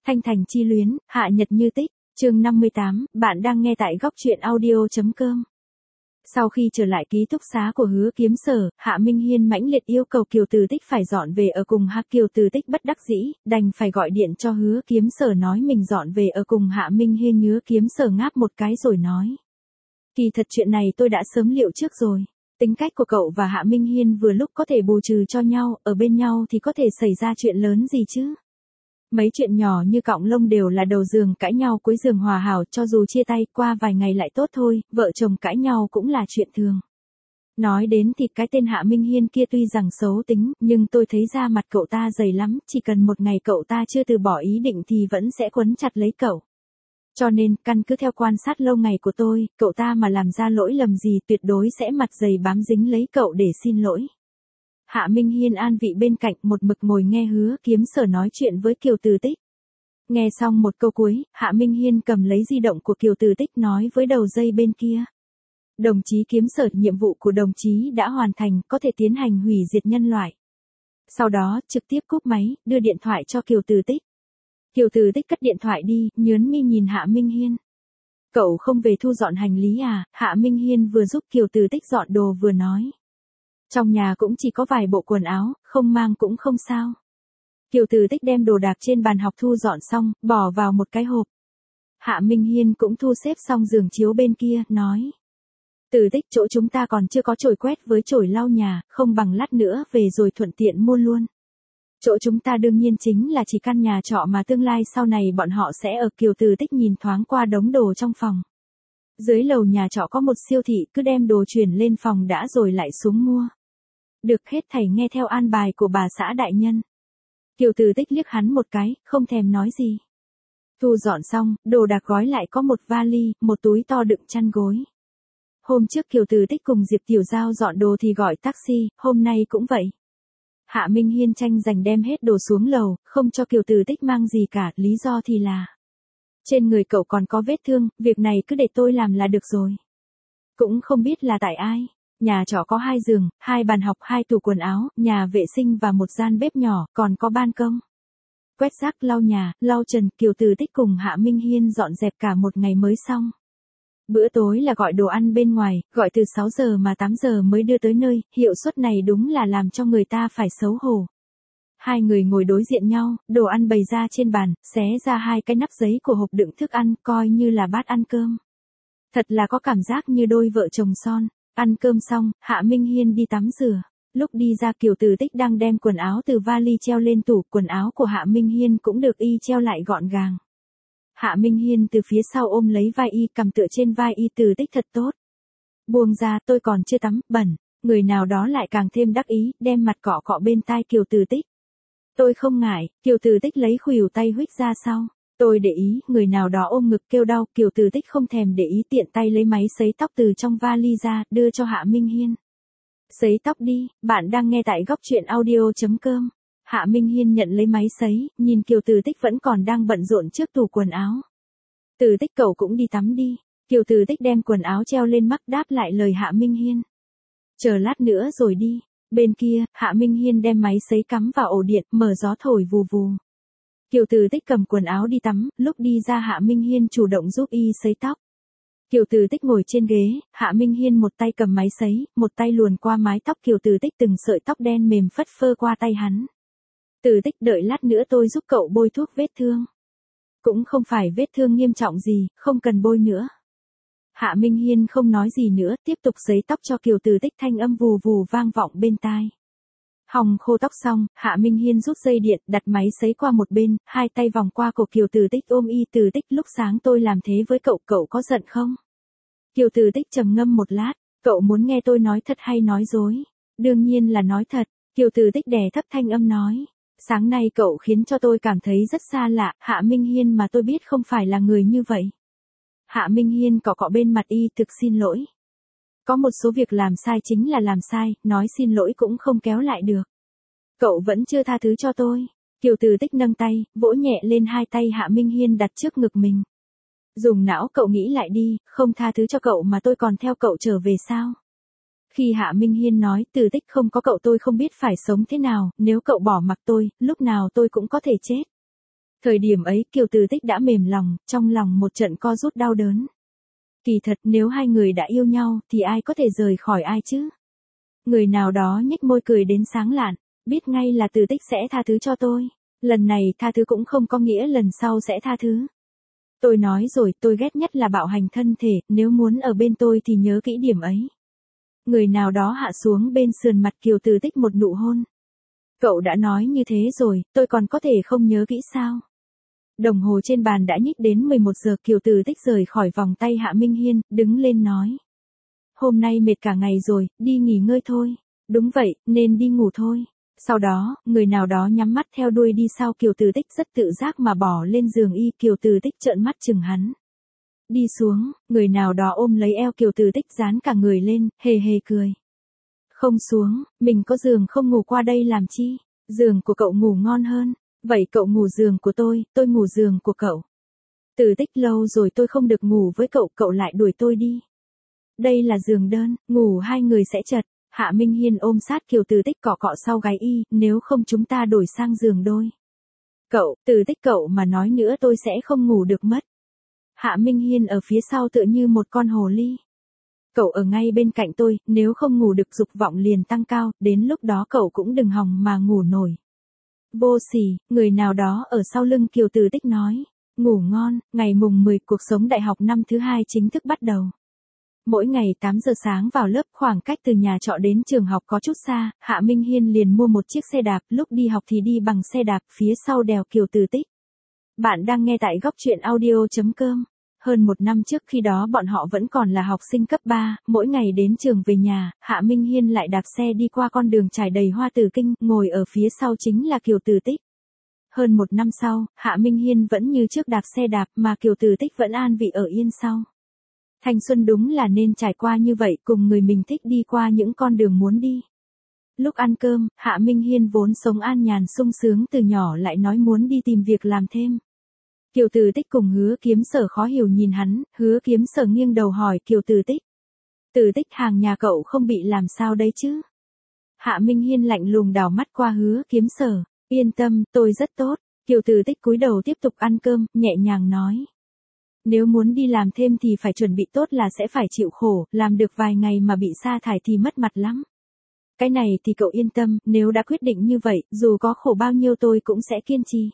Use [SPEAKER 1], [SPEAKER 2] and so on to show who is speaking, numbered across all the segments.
[SPEAKER 1] Thanh Thành chi luyến, hạ nhật như tích, chương 58, bạn đang nghe tại góc truyện audio.com. Sau khi trở lại ký túc xá của Hứa Kiếm Sở, Hạ Minh Hiên mãnh liệt yêu cầu Kiều Từ Tích phải dọn về ở cùng Hạ. Kiều Từ Tích bất đắc dĩ, đành phải gọi điện cho Hứa Kiếm Sở nói mình dọn về ở cùng Hạ Minh Hiên. Hứa Kiếm Sở ngáp một cái rồi nói: Kỳ thật chuyện này tôi đã sớm liệu trước rồi. Tính cách của cậu và Hạ Minh Hiên vừa lúc có thể bù trừ cho nhau, ở bên nhau thì có thể xảy ra chuyện lớn gì chứ. Mấy chuyện nhỏ như cọng lông đều là đầu giường cãi nhau cuối giường hòa hảo, cho dù chia tay qua vài ngày lại tốt thôi, vợ chồng cãi nhau cũng là chuyện thường. Nói đến thì cái tên Hạ Minh Hiên kia tuy rằng xấu tính, nhưng tôi thấy da mặt cậu ta dày lắm, chỉ cần một ngày cậu ta chưa từ bỏ ý định thì vẫn sẽ quấn chặt lấy cậu. Cho nên, căn cứ theo quan sát lâu ngày của tôi, cậu ta mà làm ra lỗi lầm gì tuyệt đối sẽ mặt dày bám dính lấy cậu để xin lỗi. Hạ Minh Hiên an vị bên cạnh một mực ngồi nghe Hứa Kiếm Sở nói chuyện với Kiều Từ Tích. Nghe xong một câu cuối, Hạ Minh Hiên cầm lấy di động của Kiều Từ Tích nói với đầu dây bên kia: Đồng chí Kiếm Sở, nhiệm vụ của đồng chí đã hoàn thành, có thể tiến hành hủy diệt nhân loại. Sau đó, trực tiếp cúp máy, đưa điện thoại cho Kiều Từ Tích. Kiều Từ Tích cất điện thoại đi, nhớn mi nhìn Hạ Minh Hiên. Cậu không về thu dọn hành lý à? Hạ Minh Hiên vừa giúp Kiều Từ Tích dọn đồ vừa nói. Trong nhà cũng chỉ có vài bộ quần áo, không mang cũng không sao. Kiều Từ Tích đem đồ đạc trên bàn học thu dọn xong, bỏ vào một cái hộp. Hạ Minh Hiên cũng thu xếp xong giường chiếu bên kia, nói: Từ Tích, chỗ chúng ta còn chưa có chổi quét với chổi lau nhà, không bằng lát nữa về rồi thuận tiện mua luôn. Chỗ chúng ta đương nhiên chính là chỉ căn nhà trọ mà tương lai sau này bọn họ sẽ ở. Kiều Từ Tích nhìn thoáng qua đống đồ trong phòng. Dưới lầu nhà trọ có một siêu thị, cứ đem đồ chuyển lên phòng đã rồi lại xuống mua. Được, hết thảy nghe theo an bài của bà xã đại nhân. Kiều Từ Tích liếc hắn một cái, không thèm nói gì. Thu dọn xong, đồ đạc gói lại có một vali, một túi to đựng chăn gối. Hôm trước Kiều Từ Tích cùng Diệp Tiểu Giao dọn đồ thì gọi taxi, hôm nay cũng vậy. Hạ Minh Hiên tranh giành đem hết đồ xuống lầu, không cho Kiều Từ Tích mang gì cả, lý do thì là: Trên người cậu còn có vết thương, việc này cứ để tôi làm là được rồi. Cũng không biết là tại ai. Nhà trọ có 2 giường, 2 bàn học, 2 tủ quần áo, nhà vệ sinh và một gian bếp nhỏ, còn có ban công. Quét rác, lau nhà, lau trần, Kiều Từ Tích cùng Hạ Minh Hiên dọn dẹp cả một ngày mới xong. Bữa tối là gọi đồ ăn bên ngoài, gọi từ 6 giờ mà 8 giờ mới đưa tới nơi, hiệu suất này đúng là làm cho người ta phải xấu hổ. Hai người ngồi đối diện nhau, đồ ăn bày ra trên bàn, xé ra 2 cái nắp giấy của hộp đựng thức ăn, coi như là bát ăn cơm. Thật là có cảm giác như đôi vợ chồng son. Ăn cơm xong, Hạ Minh Hiên đi tắm rửa. Lúc đi ra, Kiều Từ Tích đang đem quần áo từ vali treo lên tủ, quần áo của Hạ Minh Hiên cũng được y treo lại gọn gàng. Hạ Minh Hiên từ phía sau ôm lấy vai y, cầm tựa trên vai y. Từ Tích thật tốt. Buông ra, tôi còn chưa tắm, bẩn. Người nào đó lại càng thêm đắc ý, đem mặt cọ cọ bên tai Kiều Từ Tích. Tôi không ngại. Kiều Từ Tích lấy khuỷu tay huých ra sau. Tôi để ý, người nào đó ôm ngực kêu đau. Kiều Từ Tích không thèm để ý, tiện tay lấy máy sấy tóc từ trong vali ra, đưa cho Hạ Minh Hiên. Sấy tóc đi, bạn đang nghe tại góc truyện audio.com. Hạ Minh Hiên nhận lấy máy sấy, nhìn Kiều Từ Tích vẫn còn đang bận rộn trước tủ quần áo. Từ Tích, cậu cũng đi tắm đi. Kiều Từ Tích đem quần áo treo lên mắc, đáp lại lời Hạ Minh Hiên. Chờ lát nữa rồi đi. Bên kia, Hạ Minh Hiên đem máy sấy cắm vào ổ điện, mở gió thổi vù vù. Kiều Từ Tích cầm quần áo đi tắm, lúc đi ra Hạ Minh Hiên chủ động giúp y sấy tóc. Kiều Từ Tích ngồi trên ghế, Hạ Minh Hiên một tay cầm máy sấy, một tay luồn qua mái tóc Kiều Từ Tích, từng sợi tóc đen mềm phất phơ qua tay hắn. Từ Tích, đợi lát nữa tôi giúp cậu bôi thuốc vết thương. Cũng không phải vết thương nghiêm trọng gì, không cần bôi nữa. Hạ Minh Hiên không nói gì nữa, tiếp tục sấy tóc cho Kiều Từ Tích, thanh âm vù vù vang vọng bên tai. Hòng khô tóc xong, Hạ Minh Hiên rút dây điện, đặt máy sấy qua một bên, 2 tay vòng qua cổ Kiều Từ Tích ôm y. Từ Tích, lúc sáng tôi làm thế với cậu, cậu có giận không? Kiều Từ Tích trầm ngâm một lát, cậu muốn nghe tôi nói thật hay nói dối? Đương nhiên là nói thật. Kiều Từ Tích đè thấp thanh âm nói. Sáng nay cậu khiến cho tôi cảm thấy rất xa lạ, Hạ Minh Hiên, mà tôi biết không phải là người như vậy. Hạ Minh Hiên cọ cọ bên mặt y, thực xin lỗi. Có một số việc làm sai chính là làm sai, nói xin lỗi cũng không kéo lại được. Cậu vẫn chưa tha thứ cho tôi. Kiều Từ Tích nâng tay, vỗ nhẹ lên 2 tay Hạ Minh Hiên đặt trước ngực mình. Dùng não cậu nghĩ lại đi, không tha thứ cho cậu mà tôi còn theo cậu trở về sao? Khi Hạ Minh Hiên nói, Từ Tích, không có cậu tôi không biết phải sống thế nào, nếu cậu bỏ mặc tôi, lúc nào tôi cũng có thể chết. Thời điểm ấy Kiều Từ Tích đã mềm lòng, trong lòng một trận co rút đau đớn. Kỳ thật nếu hai người đã yêu nhau thì ai có thể rời khỏi ai chứ? Người nào đó nhếch môi cười đến sáng lạn, biết ngay là Từ Tích sẽ tha thứ cho tôi. Lần này tha thứ cũng không có nghĩa lần sau sẽ tha thứ. Tôi nói rồi, tôi ghét nhất là bạo hành thân thể, nếu muốn ở bên tôi thì nhớ kỹ điểm ấy. Người nào đó hạ xuống bên sườn mặt Kiều Từ Tích một nụ hôn. Cậu đã nói như thế rồi, tôi còn có thể không nhớ kỹ sao? Đồng hồ trên bàn đã nhích đến 11 giờ, Kiều Từ Tích rời khỏi vòng tay Hạ Minh Hiên, đứng lên nói. Hôm nay mệt cả ngày rồi, đi nghỉ ngơi thôi. Đúng vậy, nên đi ngủ thôi. Sau đó, người nào đó nhắm mắt theo đuôi đi sau Kiều Từ Tích rất tự giác mà bỏ lên giường y. Kiều Từ Tích trợn mắt chừng hắn. Đi xuống, người nào đó ôm lấy eo Kiều Từ Tích dán cả người lên, hề hề cười. Không xuống, mình có giường không ngủ qua đây làm chi? Giường của cậu ngủ ngon hơn. Vậy cậu ngủ giường của tôi ngủ giường của cậu. Từ Tích lâu rồi tôi không được ngủ với cậu, cậu lại đuổi tôi đi. Đây là giường đơn, ngủ hai người sẽ chật. Hạ Minh Hiên ôm sát Kiều Từ Tích cọ cọ sau gáy y, nếu không chúng ta đổi sang giường đôi. Cậu, Từ Tích cậu mà nói nữa tôi sẽ không ngủ được mất. Hạ Minh Hiên ở phía sau tựa như một con hồ ly. Cậu ở ngay bên cạnh tôi, nếu không ngủ được dục vọng liền tăng cao, đến lúc đó cậu cũng đừng hòng mà ngủ nổi. Vô sỉ, người nào đó ở sau lưng Kiều Từ Tích nói. Ngủ ngon, ngày mùng 10 cuộc sống đại học năm thứ 2 chính thức bắt đầu. Mỗi ngày 8 giờ sáng vào lớp, khoảng cách từ nhà trọ đến trường học có chút xa, Hạ Minh Hiên liền mua một chiếc xe đạp, lúc đi học thì đi bằng xe đạp, phía sau đèo Kiều Từ Tích. Bạn đang nghe tại góc truyện audio.com. Hơn một năm trước khi đó bọn họ vẫn còn là học sinh cấp 3, mỗi ngày đến trường về nhà, Hạ Minh Hiên lại đạp xe đi qua con đường trải đầy hoa tử kinh, ngồi ở phía sau chính là Kiều Từ Tích. Hơn một năm sau, Hạ Minh Hiên vẫn như trước đạp xe đạp mà Kiều Từ Tích vẫn an vị ở yên sau. Thanh xuân đúng là nên trải qua như vậy, cùng người mình thích đi qua những con đường muốn đi. Lúc ăn cơm, Hạ Minh Hiên vốn sống an nhàn sung sướng từ nhỏ lại nói muốn đi tìm việc làm thêm. Kiều Từ Tích cùng Hứa Kiếm Sở khó hiểu nhìn hắn, Hứa Kiếm Sở nghiêng đầu hỏi Kiều Từ Tích. Từ Tích hàng nhà cậu không bị làm sao đấy chứ? Hạ Minh Hiên lạnh lùng đảo mắt qua Hứa Kiếm Sở, yên tâm, tôi rất tốt. Kiều Từ Tích cúi đầu tiếp tục ăn cơm, nhẹ nhàng nói. Nếu muốn đi làm thêm thì phải chuẩn bị tốt là sẽ phải chịu khổ, làm được vài ngày mà bị sa thải thì mất mặt lắm. Cái này thì cậu yên tâm, nếu đã quyết định như vậy, dù có khổ bao nhiêu tôi cũng sẽ kiên trì.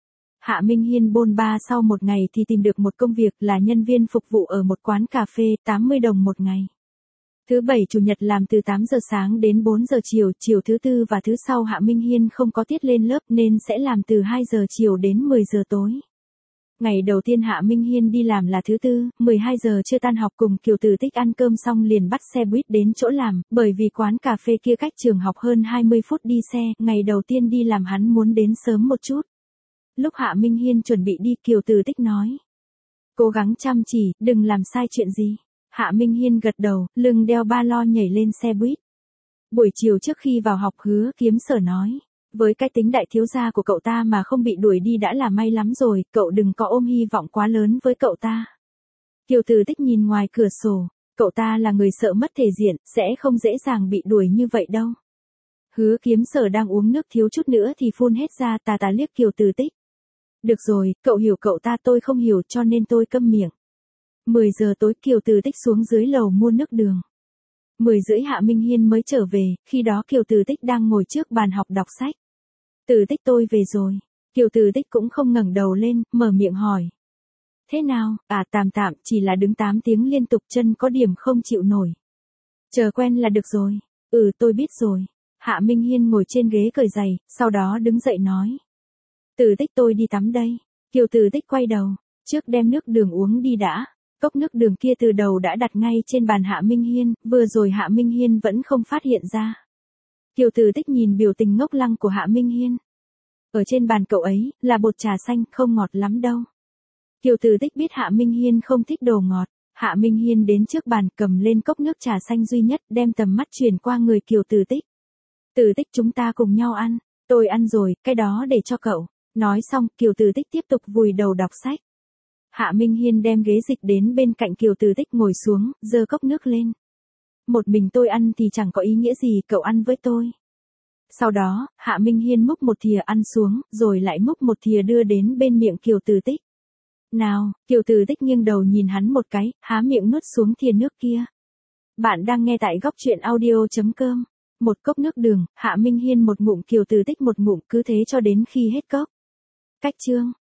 [SPEAKER 1] Hạ Minh Hiên bôn ba sau một ngày thì tìm được một công việc là nhân viên phục vụ ở một quán cà phê, 80 đồng một ngày. Thứ bảy chủ nhật làm từ 8 giờ sáng đến 4 giờ chiều, chiều thứ tư và thứ sau Hạ Minh Hiên không có tiết lên lớp nên sẽ làm từ 2 giờ chiều đến 10 giờ tối. Ngày đầu tiên Hạ Minh Hiên đi làm là thứ tư, 12 giờ chưa tan học cùng Kiều Từ Tích ăn cơm xong liền bắt xe buýt đến chỗ làm, bởi vì quán cà phê kia cách trường học hơn 20 phút đi xe, ngày đầu tiên đi làm hắn muốn đến sớm một chút. Lúc Hạ Minh Hiên chuẩn bị đi Kiều Từ Tích nói. Cố gắng chăm chỉ, đừng làm sai chuyện gì. Hạ Minh Hiên gật đầu, lưng đeo ba lo nhảy lên xe buýt. Buổi chiều trước khi vào học Hứa Kiếm Sở nói. Với cái tính đại thiếu gia của cậu ta mà không bị đuổi đi đã là may lắm rồi, cậu đừng có ôm hy vọng quá lớn với cậu ta. Kiều Từ Tích nhìn ngoài cửa sổ, cậu ta là người sợ mất thể diện, sẽ không dễ dàng bị đuổi như vậy đâu. Hứa Kiếm Sở đang uống nước thiếu chút nữa thì phun hết ra, tà tà liếc Kiều Từ Tích. Được rồi, cậu hiểu cậu ta, tôi không hiểu cho nên tôi câm miệng. 10 giờ tối Kiều Từ Tích xuống dưới lầu mua nước đường. 10 rưỡi Hạ Minh Hiên mới trở về, khi đó Kiều Từ Tích đang ngồi trước bàn học đọc sách. Từ Tích tôi về rồi. Kiều Từ Tích cũng không ngẩng đầu lên, mở miệng hỏi. Thế nào, tạm tạm, chỉ là đứng 8 tiếng liên tục chân có điểm không chịu nổi. Chờ quen là được rồi. Tôi biết rồi. Hạ Minh Hiên ngồi trên ghế cởi giày, sau đó đứng dậy nói. Từ Tích tôi đi tắm đây. Kiều Từ Tích quay đầu, trước đem nước đường uống đi đã. Cốc nước đường kia từ đầu đã đặt ngay trên bàn Hạ Minh Hiên, vừa rồi Hạ Minh Hiên vẫn không phát hiện ra. Kiều Từ Tích nhìn biểu tình ngốc lăng của Hạ Minh Hiên. Ở trên bàn cậu ấy, là bột trà xanh, không ngọt lắm đâu. Kiều Từ Tích biết Hạ Minh Hiên không thích đồ ngọt. Hạ Minh Hiên đến trước bàn cầm lên cốc nước trà xanh duy nhất, đem tầm mắt chuyển qua người Kiều Từ Tích. Từ Tích chúng ta cùng nhau ăn. Tôi ăn rồi, cái đó để cho cậu. Nói xong, Kiều Từ Tích tiếp tục vùi đầu đọc sách. Hạ Minh Hiên đem ghế dịch đến bên cạnh Kiều Từ Tích ngồi xuống, giơ cốc nước lên. Một mình tôi ăn thì chẳng có ý nghĩa gì, cậu ăn với tôi. Sau đó, Hạ Minh Hiên múc một thìa ăn xuống, rồi lại múc một thìa đưa đến bên miệng Kiều Từ Tích. Nào, Kiều Từ Tích nghiêng đầu nhìn hắn một cái, há miệng nuốt xuống thìa nước kia. Bạn đang nghe tại góc truyện audio.com. Một cốc nước đường, Hạ Minh Hiên một ngụm, Kiều Từ Tích một ngụm, cứ thế cho đến khi hết cốc. Cách chương.